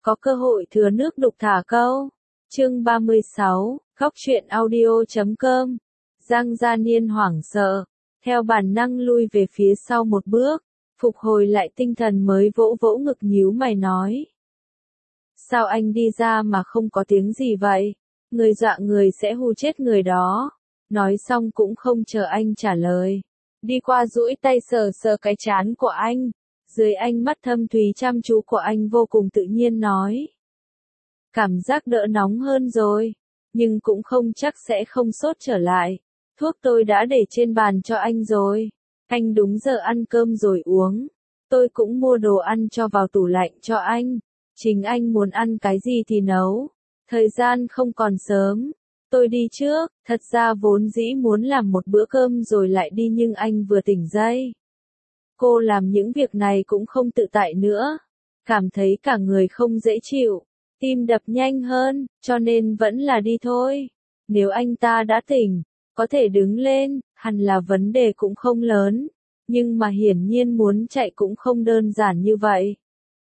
có cơ hội thừa nước đục thả câu. Chương 36, khóc chuyện audio.com. Giang Gia Niên hoảng sợ, theo bản năng lui về phía sau một bước, phục hồi lại tinh thần mới vỗ vỗ ngực nhíu mày nói. Sao anh đi ra mà không có tiếng gì vậy? Người dọa người sẽ hù chết người đó. Nói xong cũng không chờ anh trả lời. Đi qua duỗi tay sờ sờ cái trán của anh. Dưới ánh mắt thâm thúy chăm chú của anh vô cùng tự nhiên nói. Cảm giác đỡ nóng hơn rồi. Nhưng cũng không chắc sẽ không sốt trở lại. Thuốc tôi đã để trên bàn cho anh rồi. Anh đúng giờ ăn cơm rồi uống. Tôi cũng mua đồ ăn cho vào tủ lạnh cho anh. Chính anh muốn ăn cái gì thì nấu. Thời gian không còn sớm. Tôi đi trước, thật ra vốn dĩ muốn làm một bữa cơm rồi lại đi nhưng anh vừa tỉnh dậy. Cô làm những việc này cũng không tự tại nữa. Cảm thấy cả người không dễ chịu. Tim đập nhanh hơn, cho nên vẫn là đi thôi. Nếu anh ta đã tỉnh, có thể đứng lên, hẳn là vấn đề cũng không lớn. Nhưng mà hiển nhiên muốn chạy cũng không đơn giản như vậy.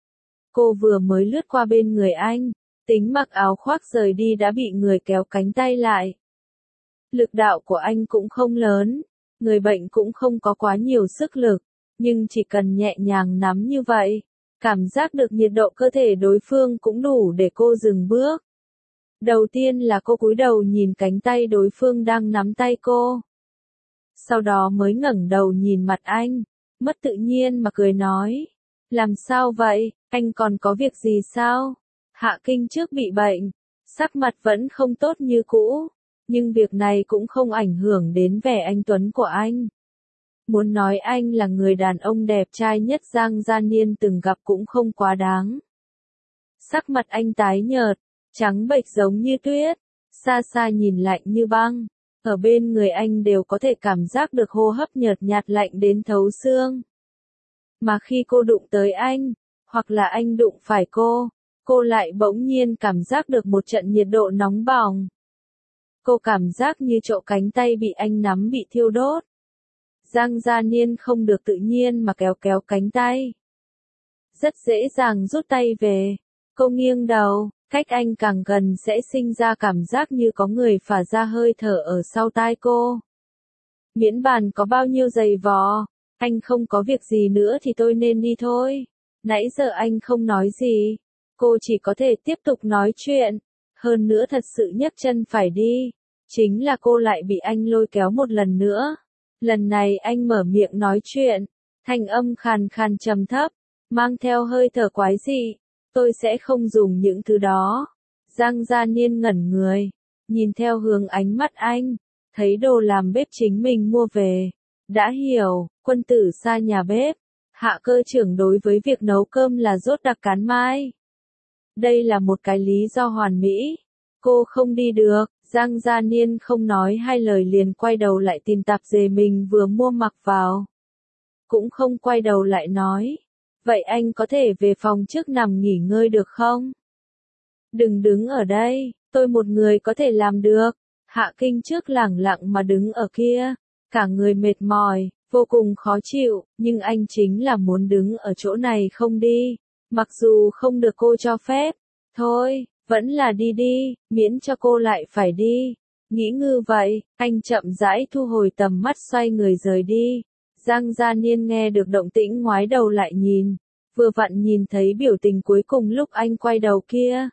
Cô vừa mới lướt qua bên người anh, tính mặc áo khoác rời đi đã bị người kéo cánh tay lại. Lực đạo của anh cũng không lớn, người bệnh cũng không có quá nhiều sức lực, nhưng chỉ cần nhẹ nhàng nắm như vậy, cảm giác được nhiệt độ cơ thể đối phương cũng đủ để cô dừng bước. Đầu tiên là cô cúi đầu nhìn cánh tay đối phương đang nắm tay cô. Sau đó mới ngẩng đầu nhìn mặt anh, mất tự nhiên mà cười nói. Làm sao vậy, anh còn có việc gì sao? Hạ Kinh trước bị bệnh, sắc mặt vẫn không tốt như cũ, nhưng việc này cũng không ảnh hưởng đến vẻ anh tuấn của anh. Muốn nói anh là người đàn ông đẹp trai nhất Giang Gia Niên từng gặp cũng không quá đáng. Sắc mặt anh tái nhợt, trắng bệch giống như tuyết, xa xa nhìn lạnh như băng, ở bên người anh đều có thể cảm giác được hô hấp nhợt nhạt lạnh đến thấu xương. Mà khi cô đụng tới anh, hoặc là anh đụng phải cô lại bỗng nhiên cảm giác được một trận nhiệt độ nóng bỏng. Cô cảm giác như chỗ cánh tay bị anh nắm bị thiêu đốt. Giang Gia Niên không được tự nhiên mà kéo kéo cánh tay. Rất dễ dàng rút tay về. Cô nghiêng đầu, cách anh càng gần sẽ sinh ra cảm giác như có người phả ra hơi thở ở sau tai cô. Miễn bàn có bao nhiêu giày vò, anh không có việc gì nữa thì tôi nên đi thôi. Nãy giờ anh không nói gì. Cô chỉ có thể tiếp tục nói chuyện. Hơn nữa thật sự nhấc chân phải đi. Chính là cô lại bị anh lôi kéo một lần nữa. Lần này anh mở miệng nói chuyện. Thanh âm khàn khàn trầm thấp. Mang theo hơi thở quái dị. Tôi sẽ không dùng những thứ đó. Giang Gia Niên ngẩn người. Nhìn theo hướng ánh mắt anh. Thấy đồ làm bếp chính mình mua về. Đã hiểu, quân tử xa nhà bếp. Hạ cơ trưởng đối với việc nấu cơm là rốt đặc cán mai. Đây là một cái lý do hoàn mỹ. Cô không đi được, Giang Gia Niên không nói hai lời liền quay đầu lại tìm tạp dề mình vừa mua mặc vào. Cũng không quay đầu lại nói. Vậy anh có thể về phòng trước nằm nghỉ ngơi được không? Đừng đứng ở đây, tôi một người có thể làm được. Hạ Kinh trước lẳng lặng mà đứng ở kia. Cả người mệt mỏi, vô cùng khó chịu, nhưng anh chính là muốn đứng ở chỗ này không đi. Mặc dù không được cô cho phép. Thôi, vẫn là đi đi, miễn cho cô lại phải đi. Nghĩ ngư vậy, anh chậm rãi thu hồi tầm mắt xoay người rời đi. Giang Gia Niên nghe được động tĩnh ngoái đầu lại nhìn. Vừa vặn nhìn thấy biểu tình cuối cùng lúc anh quay đầu kia.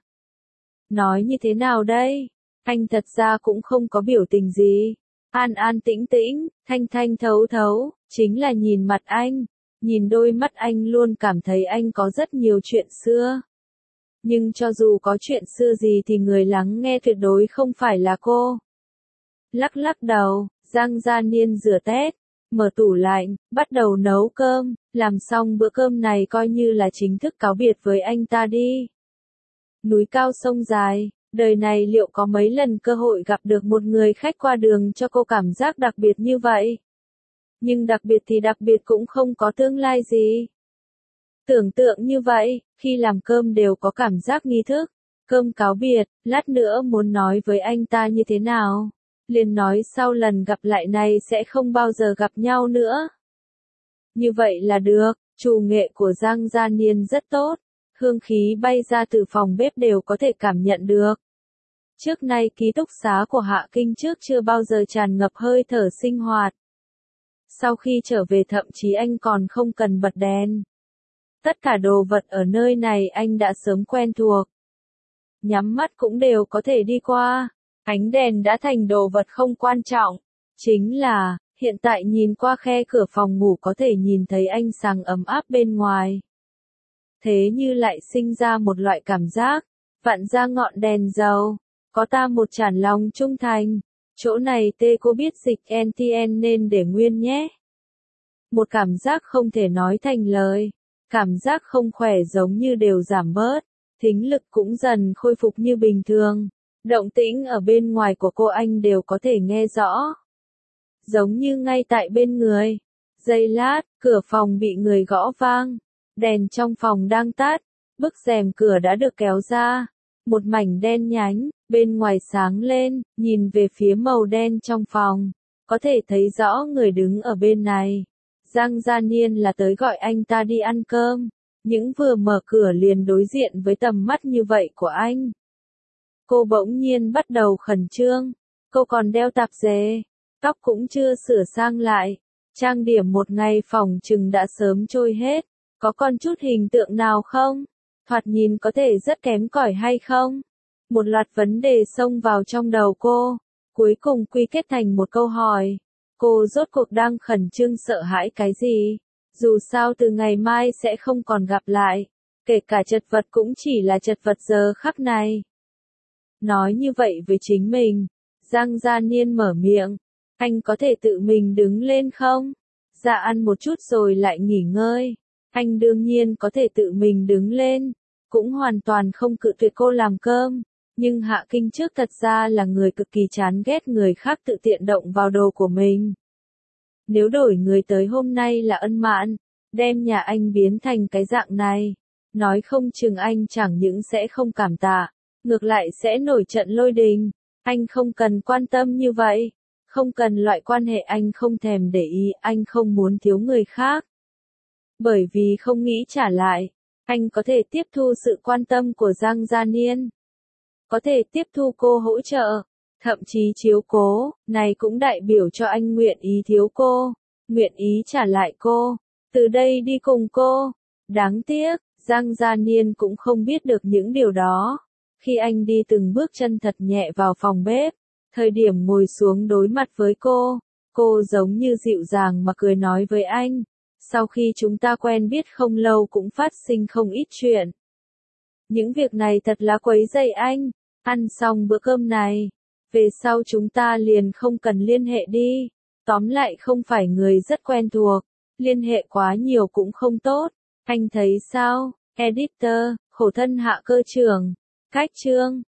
Nói như thế nào đây? Anh thật ra cũng không có biểu tình gì. An an tĩnh tĩnh, thanh thanh thấu thấu, chính là nhìn mặt anh. Nhìn đôi mắt anh luôn cảm thấy anh có rất nhiều chuyện xưa. Nhưng cho dù có chuyện xưa gì thì người lắng nghe tuyệt đối không phải là cô. Lắc lắc đầu, Giang Gia Niên rửa tét, mở tủ lạnh, bắt đầu nấu cơm, làm xong bữa cơm này coi như là chính thức cáo biệt với anh ta đi. Núi cao sông dài, đời này liệu có mấy lần cơ hội gặp được một người khách qua đường cho cô cảm giác đặc biệt như vậy? Nhưng đặc biệt thì đặc biệt cũng không có tương lai gì. Tưởng tượng như vậy, khi làm cơm đều có cảm giác nghi thức. Cơm cáo biệt, lát nữa muốn nói với anh ta như thế nào? Liền nói sau lần gặp lại này sẽ không bao giờ gặp nhau nữa. Như vậy là được, chủ nghệ của Giang Gia Niên rất tốt. hương khí bay ra từ phòng bếp đều có thể cảm nhận được. Trước nay ký túc xá của Hạ Kinh trước chưa bao giờ tràn ngập hơi thở sinh hoạt. Sau khi trở về thậm chí anh còn không cần bật đèn. Tất cả đồ vật ở nơi này anh đã sớm quen thuộc. Nhắm mắt cũng đều có thể đi qua. Ánh đèn đã thành đồ vật không quan trọng. Chính là, hiện tại nhìn qua khe cửa phòng ngủ có thể nhìn thấy ánh sáng ấm áp bên ngoài. Thế như lại sinh ra một loại cảm giác, vặn ra ngọn đèn dầu, có ta một tràn lòng trung thành, chỗ này tê cô biết dịch NTN nên để nguyên nhé. Một cảm giác không thể nói thành lời, cảm giác không khỏe giống như đều giảm bớt, thính lực cũng dần khôi phục như bình thường, động tĩnh ở bên ngoài của cô anh đều có thể nghe rõ. Giống như ngay tại bên người. Giây lát, cửa phòng bị người gõ vang. Đèn trong phòng đang tắt, bức rèm cửa đã được kéo ra. Một mảnh đen nhánh, bên ngoài sáng lên, nhìn về phía màu đen trong phòng. Có thể thấy rõ người đứng ở bên này. Giang Gia Niên là tới gọi anh ta đi ăn cơm. Những vừa mở cửa liền đối diện với tầm mắt như vậy của anh. Cô bỗng nhiên bắt đầu khẩn trương. Cô còn đeo tạp dề. Tóc cũng chưa sửa sang lại. Trang điểm một ngày phòng chừng đã sớm trôi hết. Có con chút hình tượng nào không? Thoạt nhìn có thể rất kém cỏi hay không? Một loạt vấn đề xông vào trong đầu cô. Cuối cùng quy kết thành một câu hỏi. Cô rốt cuộc đang khẩn trương sợ hãi cái gì? Dù sao từ ngày mai sẽ không còn gặp lại. Kể cả chật vật cũng chỉ là chật vật giờ khắc này. Nói như vậy với chính mình. Giang Gia Niên mở miệng. Anh có thể tự mình đứng lên không? Ra ăn một chút rồi lại nghỉ ngơi. Anh đương nhiên có thể tự mình đứng lên. Cũng hoàn toàn không cự tuyệt cô làm cơm. Nhưng Hạ Kinh trước thật ra là người cực kỳ chán ghét người khác tự tiện động vào đồ của mình. Nếu đổi người tới hôm nay là Ân Mạn, đem nhà anh biến thành cái dạng này. Nói không chừng anh chẳng những sẽ không cảm tạ, ngược lại sẽ nổi trận lôi đình. Anh không cần quan tâm như vậy. Không cần loại quan hệ anh không thèm để ý, anh không muốn thiếu người khác. Bởi vì không nghĩ trả lại, anh có thể tiếp thu sự quan tâm của Giang Gia Niên. Có thể tiếp thu cô hỗ trợ, thậm chí chiếu cố, này cũng đại biểu cho anh nguyện ý thiếu cô, nguyện ý trả lại cô, từ đây đi cùng cô. Đáng tiếc, Giang Gia Niên cũng không biết được những điều đó. Khi anh đi từng bước chân thật nhẹ vào phòng bếp, thời điểm ngồi xuống đối mặt với cô giống như dịu dàng mà cười nói với anh. Sau khi chúng ta quen biết không lâu cũng phát sinh không ít chuyện. Những việc này thật là quấy rầy anh. Ăn xong bữa cơm này, về sau chúng ta liền không cần liên hệ đi. Tóm lại không phải người rất quen thuộc, liên hệ quá nhiều cũng không tốt. Anh thấy sao? Editor, khổ thân Hạ Cơ trưởng. Cách chương